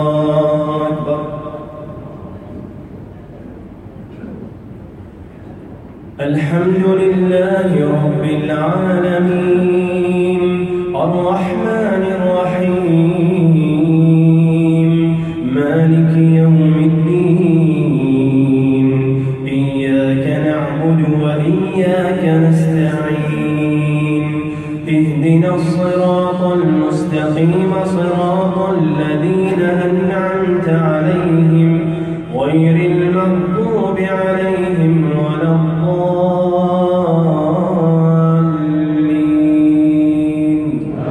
أكبر. الحمد لله رب العالمين الرحمن الرحيم مالك يوم الدين إياك نعبد وإياك نستعين اهدنا الصراط المستقيم صراط الذين أنعمت عليهم غير المغضوب عليهم ولا الضالين.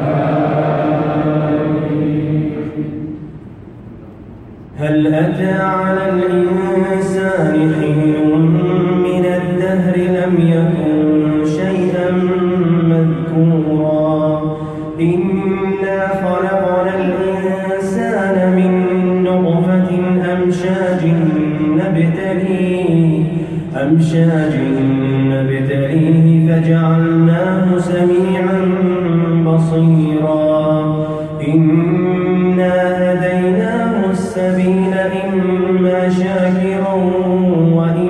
هل أتى على الإنسان حين من الدهر لم يكن شيئا مذكورا إنا خلقنا الإنسان من نطفة أمشاج نبتليه فجعلناه سميعا بصيرا إنا هديناه السبيل إما شاكرا وإما